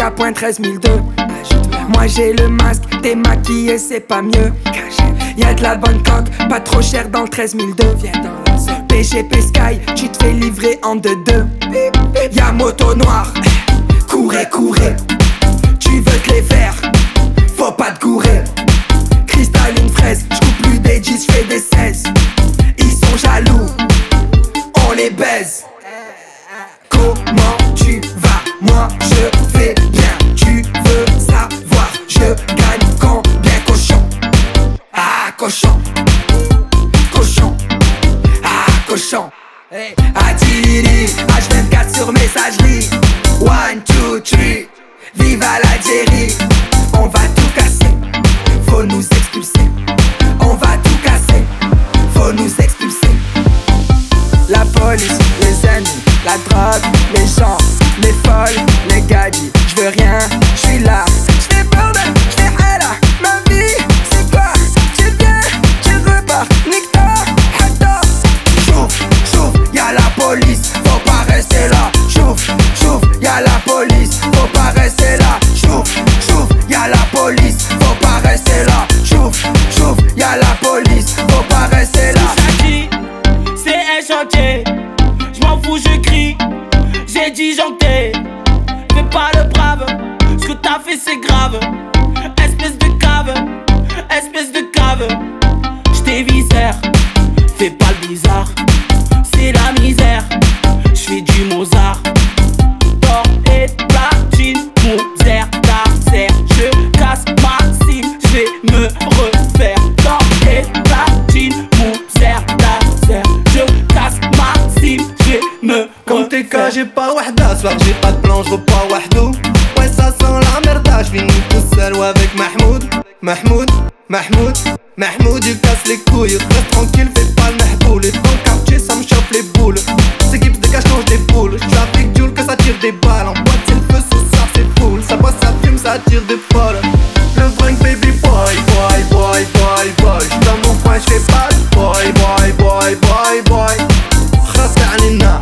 à point 13 002. Moi j'ai le masque, t'es maquillé, c'est pas mieux. Y'a de la bonne coque, pas trop cher dans le 13 002. PGP Sky, tu te fais livrer en 2-2. Y'a moto noire, courez, courez. Tu veux te les faire, faut pas te gourer. Cristalline fraise, j'coupe plus des 10, j'fais des 16. Ils sont jaloux, on les baise. Comment tu vas? Moi je vais bien. Tu veux savoir, je gagne combien? Cochon, ah cochon, cochon, ah cochon. Adiri, H24 sur messagerie. 1, 2, 3, vive à l'Algérie. On va tout casser, faut nous expulser. On va tout casser, faut nous expulser. La police, les ennemis, la drogue, les gens, les folles, les gadis. J'veux rien, j'suis là. J'fais bordel, j'fais hala. Ma vie, c'est quoi? Tu viens, tu repars. Nique-toi, hatta. Chouf, chouf, y'a la police, faut pas rester là. Chouf, chouf, y'a la police, faut pas rester là. Chouf, chouf, y'a la police, faut pas rester là. Chouf, chouf, y'a la police, faut pas rester là. C'est un chantier, j'm'en fous, je crie. J'ai disjoncté, fais pas le brave. Ce que t'as fait c'est grave. Espèce de cave, espèce de cave. J't'ai viscère, fais pas le bizarre. C'est la misère, j'fais du Mozart. D'or et de platine, Mozart, Darzer. Je casse ma cime, j'vais me refaire. D'or et de platine, Mozart, Darzer. Je casse ma cime, j'vais me Comme t'es cas, j'ai pas wahda. Soir j'ai pas de plan, j'repars wahdou. Ouais ça sent la merda. J'finis tout seul ou avec Mahmoud. Mahmoud, Mahmoud, Mahmoud. Il casse les couilles, reste tranquille, fais pas le mahboul. Et dans le quartier ça me chauffe les boules. C'est gips de cache, mange des boules. J'suis avec Jules que ça tire des balles. En boîte c'est le feu, ce soir c'est full. Ça boit, ça fume, ça tire des folles. Le bring baby boy, boy, boy, boy, boy. J'suis dans mon coin, j'fais pas le boy, boy, boy, boy, boy. Khasté alina.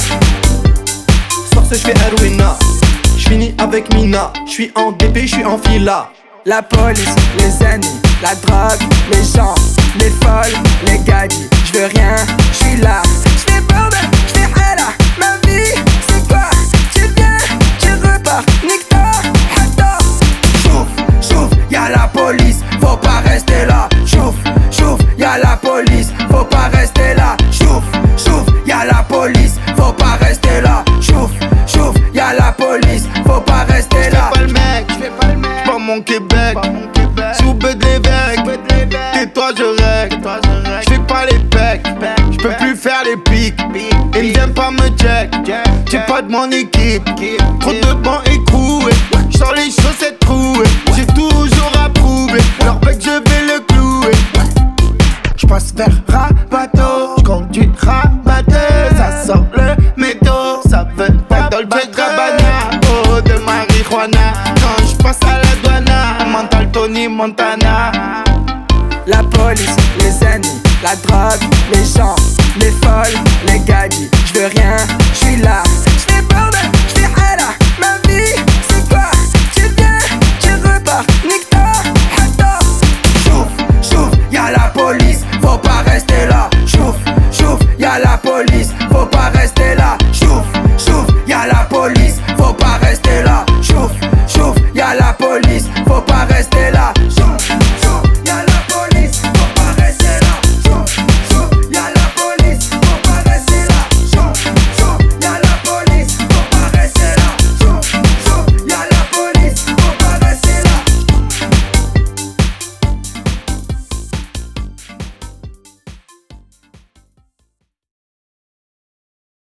Je fais Erwina, j'finis avec Mina. J'suis en DP, j'suis en fila. La police, les ennemis, la drogue, les gens, les folles, les gadis. J'veux rien, j'suis là. J'fais bordel, j'fais hala. Ma vie, c'est quoi? Tu viens, tu repars. Nique-toi, hatta. Chouf, chouf, y'a la police, faut pas rester là. Chouf, chouf, y'a la police, faut pas rester là. Chouf, chouf, y'a la police, faut pas rester là. Chouf, chouf, y'a la police, faut pas rester là. J'fais pas le mec, pas mon Québec. Sous de l'évêque, tais-toi je règle. J'fais pas les pecs, j'peux plus faire les pics. Ils viennent pas me check, j'ai pas de mon équipe. Trop de bancs écroués, j'sors les chaussettes trouées. J'ai toujours approuvé, leur bec je vais le clouer. J'passe vers Rabato, j'conduis Rabateuse. Ça sort le métaux, ça veut pas Dolce Gabbana. Oh de marijuana, quand j'passe à la douane. Mental Tony Montana. La police, les ennemis, la drogue, les gens, les folles, les gadis. J'veux rien, j'suis là.